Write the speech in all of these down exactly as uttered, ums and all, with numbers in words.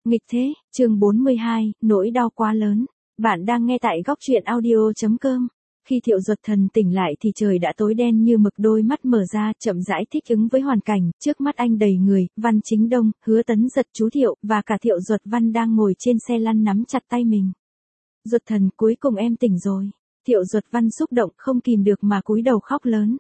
Nghịch thế, chương bốn mươi hai, nỗi đau quá lớn. Bạn đang nghe tại góc truyện audio chấm com. Khi Thiệu Duật Thần tỉnh lại thì trời đã tối đen như mực, đôi mắt mở ra, chậm rãi thích ứng với hoàn cảnh, trước mắt anh đầy người, Văn Chính Đông, Hứa Tấn Giật, chú Thiệu, và cả Thiệu Duật Văn đang ngồi trên xe lăn nắm chặt tay mình. Duật Thần, cuối cùng em tỉnh rồi. Thiệu Duật Văn xúc động không kìm được mà cúi đầu khóc lớn.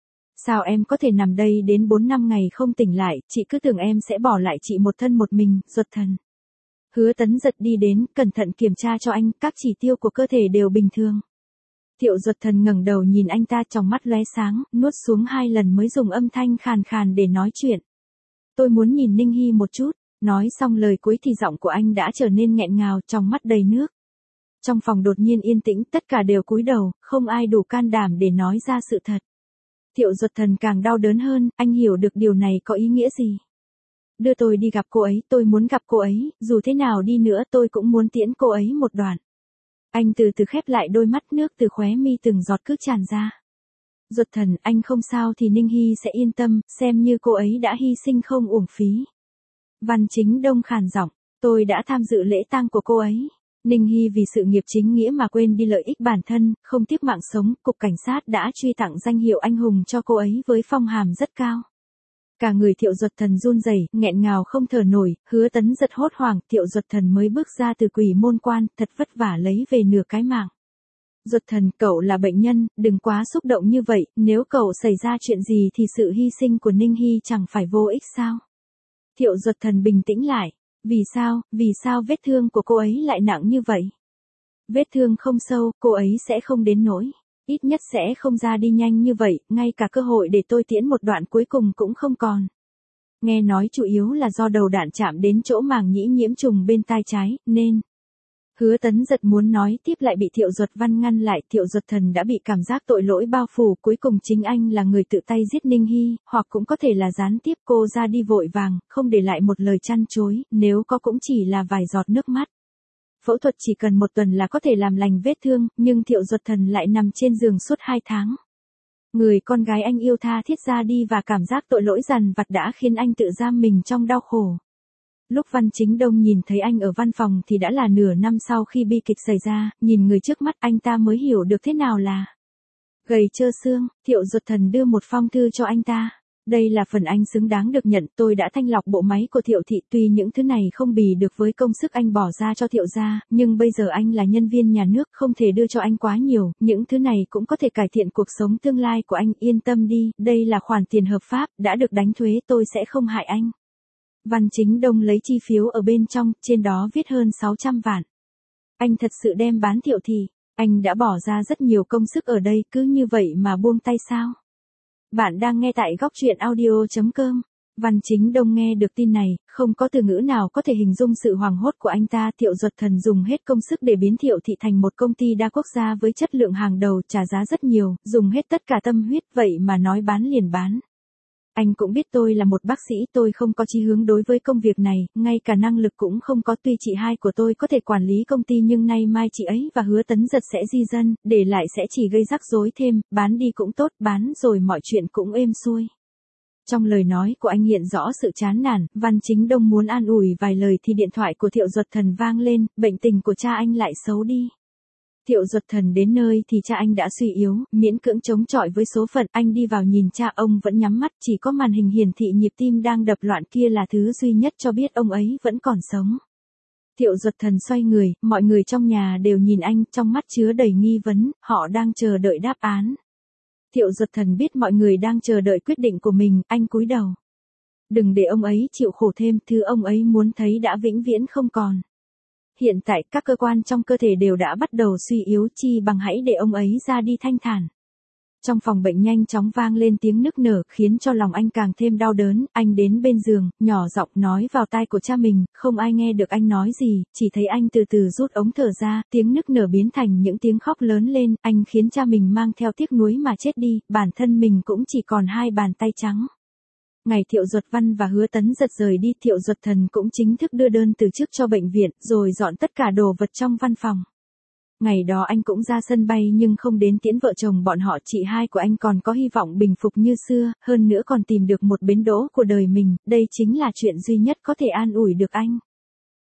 Sao em có thể nằm đây đến bốn năm ngày không tỉnh lại, chị cứ tưởng em sẽ bỏ lại chị một thân một mình, Duật Thần. Hứa Tấn Giật đi đến, cẩn thận kiểm tra cho anh, các chỉ tiêu của cơ thể đều bình thường. Thiệu Duật Thần ngẩng đầu nhìn anh ta, trong mắt lóe sáng, nuốt xuống hai lần mới dùng âm thanh khàn khàn để nói chuyện. Tôi muốn nhìn Ninh Hy một chút. Nói xong lời cuối thì giọng của anh đã trở nên nghẹn ngào, trong mắt đầy nước. Trong phòng đột nhiên yên tĩnh, tất cả đều cúi đầu, không ai đủ can đảm để nói ra sự thật. Thiệu Duật Thần càng đau đớn hơn, anh hiểu được điều này có ý nghĩa gì. Đưa tôi đi gặp cô ấy, tôi muốn gặp cô ấy, dù thế nào đi nữa tôi cũng muốn tiễn cô ấy một đoạn. Anh từ từ khép lại đôi mắt, nước từ khóe mi từng giọt cứ tràn ra. Duật Thần, anh không sao thì Ninh Hy sẽ yên tâm, xem như cô ấy đã hy sinh không uổng phí. Văn Chính Đông khàn giọng, tôi đã tham dự lễ tang của cô ấy. Ninh Hy vì sự nghiệp chính nghĩa mà quên đi lợi ích bản thân, không tiếc mạng sống, cục cảnh sát đã truy tặng danh hiệu anh hùng cho cô ấy với phong hàm rất cao. Cả người Thiệu Duật Thần run rẩy, nghẹn ngào không thở nổi, Hứa Tấn Giật hốt hoảng, Thiệu Duật Thần mới bước ra từ quỷ môn quan, thật vất vả lấy về nửa cái mạng. Duật Thần, cậu là bệnh nhân, đừng quá xúc động như vậy, nếu cậu xảy ra chuyện gì thì sự hy sinh của Ninh Hy chẳng phải vô ích sao? Thiệu Duật Thần bình tĩnh lại. Vì sao, vì sao vết thương của cô ấy lại nặng như vậy? Vết thương không sâu, cô ấy sẽ không đến nỗi. Ít nhất sẽ không ra đi nhanh như vậy, ngay cả cơ hội để tôi tiễn một đoạn cuối cùng cũng không còn. Nghe nói chủ yếu là do đầu đạn chạm đến chỗ màng nhĩ nhiễm trùng bên tai trái, nên... Hứa Tấn Giật muốn nói tiếp lại bị Thiệu Duật Văn ngăn lại. Thiệu Duật Thần đã bị cảm giác tội lỗi bao phủ, cuối cùng chính anh là người tự tay giết Ninh Hy, hoặc cũng có thể là gián tiếp. Cô ra đi vội vàng, không để lại một lời chăn chối, nếu có cũng chỉ là vài giọt nước mắt. Phẫu thuật chỉ cần một tuần là có thể làm lành vết thương, nhưng Thiệu Duật Thần lại nằm trên giường suốt hai tháng. Người con gái anh yêu tha thiết ra đi và cảm giác tội lỗi dằn vặt đã khiến anh tự giam mình trong đau khổ. Lúc Văn Chính Đông nhìn thấy anh ở văn phòng thì đã là nửa năm sau khi bi kịch xảy ra, nhìn người trước mắt anh ta mới hiểu được thế nào là gầy trơ xương. Thiệu Duật Thần đưa một phong thư cho anh ta. Đây là phần anh xứng đáng được nhận, tôi đã thanh lọc bộ máy của Thiệu thị, tuy những thứ này không bì được với công sức anh bỏ ra cho Thiệu gia, nhưng bây giờ anh là nhân viên nhà nước, không thể đưa cho anh quá nhiều, những thứ này cũng có thể cải thiện cuộc sống tương lai của anh, yên tâm đi, đây là khoản tiền hợp pháp, đã được đánh thuế, tôi sẽ không hại anh. Văn Chính Đông lấy chi phiếu ở bên trong, trên đó viết hơn sáu trăm vạn. Anh thật sự đem bán Thiệu thị, anh đã bỏ ra rất nhiều công sức ở đây, cứ như vậy mà buông tay sao? Bạn đang nghe tại góc truyện audio chấm com. Văn Chính Đông nghe được tin này, không có từ ngữ nào có thể hình dung sự hoảng hốt của anh ta. Thiệu Duật Thần dùng hết công sức để biến Thiệu thị thành một công ty đa quốc gia với chất lượng hàng đầu, trả giá rất nhiều, dùng hết tất cả tâm huyết, vậy mà nói bán liền bán. Anh cũng biết tôi là một bác sĩ, tôi không có chí hướng đối với công việc này, ngay cả năng lực cũng không có. Tuy chị hai của tôi có thể quản lý công ty nhưng nay mai chị ấy và Hứa Tấn Giật sẽ di dân, để lại sẽ chỉ gây rắc rối thêm, bán đi cũng tốt, bán rồi mọi chuyện cũng êm xuôi. Trong lời nói của anh hiện rõ sự chán nản. Văn Chính Đông muốn an ủi vài lời thì điện thoại của Thiệu Duật Thần vang lên, bệnh tình của cha anh lại xấu đi. Thiệu Duật Thần đến nơi thì cha anh đã suy yếu, miễn cưỡng chống chọi với số phận. Anh đi vào nhìn cha, ông vẫn nhắm mắt, chỉ có màn hình hiển thị nhịp tim đang đập loạn kia là thứ duy nhất cho biết ông ấy vẫn còn sống. Thiệu Duật Thần xoay người, mọi người trong nhà đều nhìn anh, trong mắt chứa đầy nghi vấn, họ đang chờ đợi đáp án. Thiệu Duật Thần biết mọi người đang chờ đợi quyết định của mình, anh cúi đầu. Đừng để ông ấy chịu khổ thêm, thứ ông ấy muốn thấy đã vĩnh viễn không còn. Hiện tại các cơ quan trong cơ thể đều đã bắt đầu suy yếu, chi bằng hãy để ông ấy ra đi thanh thản. Trong phòng bệnh nhanh chóng vang lên tiếng nức nở, khiến cho lòng anh càng thêm đau đớn. Anh đến bên giường, nhỏ giọng nói vào tai của cha mình, không ai nghe được anh nói gì, chỉ thấy anh từ từ rút ống thở ra, tiếng nức nở biến thành những tiếng khóc lớn lên. Anh khiến cha mình mang theo tiếc nuối mà chết đi, bản thân mình cũng chỉ còn hai bàn tay trắng. Ngày Thiệu Duật Văn và Hứa Tấn Giật rời đi, Thiệu Duật Thần cũng chính thức đưa đơn từ chức cho bệnh viện, rồi dọn tất cả đồ vật trong văn phòng. Ngày đó anh cũng ra sân bay nhưng không đến tiễn vợ chồng bọn họ. Chị hai của anh còn có hy vọng bình phục như xưa, hơn nữa còn tìm được một bến đỗ của đời mình, đây chính là chuyện duy nhất có thể an ủi được anh.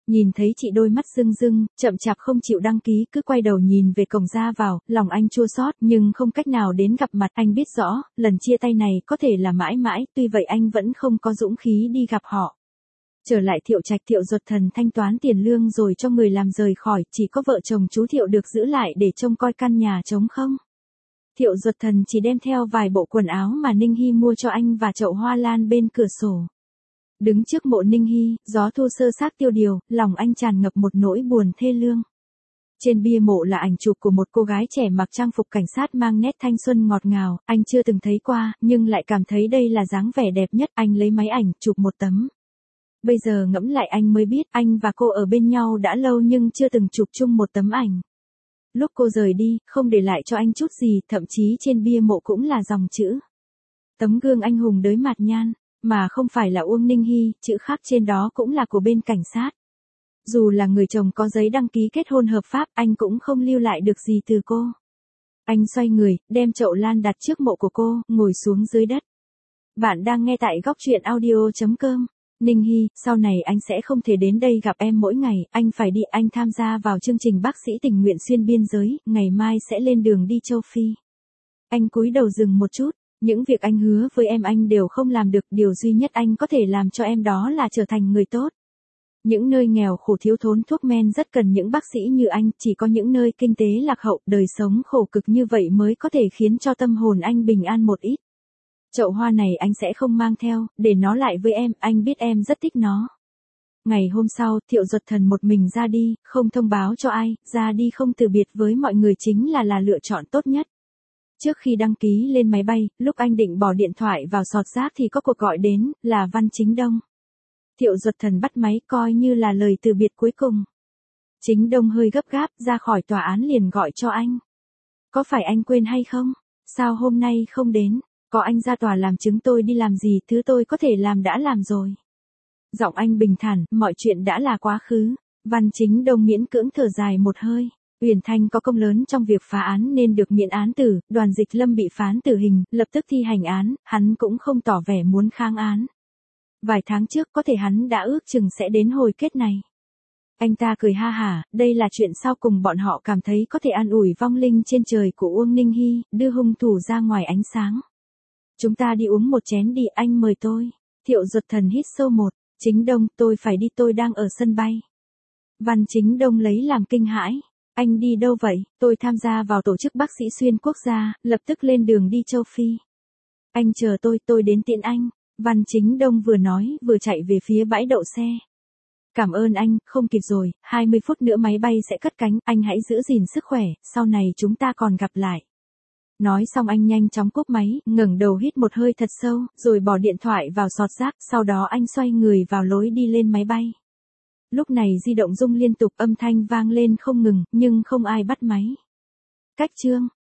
Nhìn thấy chị đôi mắt rưng rưng, chậm chạp không chịu đăng ký, cứ quay đầu nhìn về cổng ra vào, lòng anh chua xót nhưng không cách nào đến gặp mặt. Anh biết rõ, lần chia tay này có thể là mãi mãi, tuy vậy anh vẫn không có dũng khí đi gặp họ. Trở lại Thiệu Trạch, Thiệu Duật Thần thanh toán tiền lương rồi cho người làm rời khỏi, chỉ có vợ chồng chú Thiệu được giữ lại để trông coi căn nhà trống không. Thiệu Duật Thần chỉ đem theo vài bộ quần áo mà Ninh Hy mua cho anh và chậu hoa lan bên cửa sổ. Đứng trước mộ Ninh Hy, gió thu sơ xác tiêu điều, lòng anh tràn ngập một nỗi buồn thê lương. Trên bia mộ là ảnh chụp của một cô gái trẻ mặc trang phục cảnh sát mang nét thanh xuân ngọt ngào, anh chưa từng thấy qua, nhưng lại cảm thấy đây là dáng vẻ đẹp nhất. Anh lấy máy ảnh, chụp một tấm. Bây giờ ngẫm lại anh mới biết, anh và cô ở bên nhau đã lâu nhưng chưa từng chụp chung một tấm ảnh. Lúc cô rời đi, không để lại cho anh chút gì, thậm chí trên bia mộ cũng là dòng chữ. Tấm gương anh hùng đới mạt nhan. Mà không phải là Uông Ninh Hy, chữ khắc trên đó cũng là của bên cảnh sát. Dù là người chồng có giấy đăng ký kết hôn hợp pháp, anh cũng không lưu lại được gì từ cô. Anh xoay người, đem chậu lan đặt trước mộ của cô, ngồi xuống dưới đất. Bạn đang nghe tại góc truyện audio chấm com. Ninh Hy, sau này anh sẽ không thể đến đây gặp em mỗi ngày, anh phải đi, anh tham gia vào chương trình bác sĩ tình nguyện xuyên biên giới, ngày mai sẽ lên đường đi châu Phi. Anh cúi đầu dừng một chút. Những việc anh hứa với em anh đều không làm được, điều duy nhất anh có thể làm cho em đó là trở thành người tốt. Những nơi nghèo khổ thiếu thốn thuốc men rất cần những bác sĩ như anh, chỉ có những nơi kinh tế lạc hậu, đời sống khổ cực như vậy mới có thể khiến cho tâm hồn anh bình an một ít. Chậu hoa này anh sẽ không mang theo, để nó lại với em, anh biết em rất thích nó. Ngày hôm sau, Thiệu Duật Thần một mình ra đi, không thông báo cho ai, ra đi không từ biệt với mọi người chính là là lựa chọn tốt nhất. Trước khi đăng ký lên máy bay, lúc anh định bỏ điện thoại vào sọt rác thì có cuộc gọi đến, là Văn Chính Đông. Thiệu Duật Thần bắt máy coi như là lời từ biệt cuối cùng. Chính Đông hơi gấp gáp, ra khỏi tòa án liền gọi cho anh. Có phải anh quên hay không? Sao hôm nay không đến? Có anh ra tòa làm chứng tôi đi làm gì, thứ tôi có thể làm đã làm rồi. Giọng anh bình thản, mọi chuyện đã là quá khứ. Văn Chính Đông miễn cưỡng thở dài một hơi. Uyển Thanh có công lớn trong việc phá án nên được miễn án tử, Đoàn Dịch Lâm bị phán tử hình, lập tức thi hành án, hắn cũng không tỏ vẻ muốn kháng án. Vài tháng trước có thể hắn đã ước chừng sẽ đến hồi kết này. Anh ta cười ha hả, đây là chuyện sau cùng bọn họ cảm thấy có thể an ủi vong linh trên trời của Uông Ninh Hy, đưa hung thủ ra ngoài ánh sáng. Chúng ta đi uống một chén đi, anh mời tôi. Thiệu Duật Thần hít sâu một, Chính Đông, tôi phải đi, tôi đang ở sân bay. Văn Chính Đông lấy làm kinh hãi. Anh đi đâu vậy? Tôi tham gia vào tổ chức bác sĩ xuyên quốc gia, lập tức lên đường đi châu Phi. Anh chờ tôi, tôi đến tiễn anh. Văn Chính Đông vừa nói, vừa chạy về phía bãi đậu xe. Cảm ơn anh, không kịp rồi, hai mươi phút nữa máy bay sẽ cất cánh, anh hãy giữ gìn sức khỏe, sau này chúng ta còn gặp lại. Nói xong anh nhanh chóng cúp máy, ngẩng đầu hít một hơi thật sâu, rồi bỏ điện thoại vào sọt rác, sau đó anh xoay người vào lối đi lên máy bay. Lúc này di động rung liên tục, âm thanh vang lên không ngừng, nhưng không ai bắt máy. Cách chương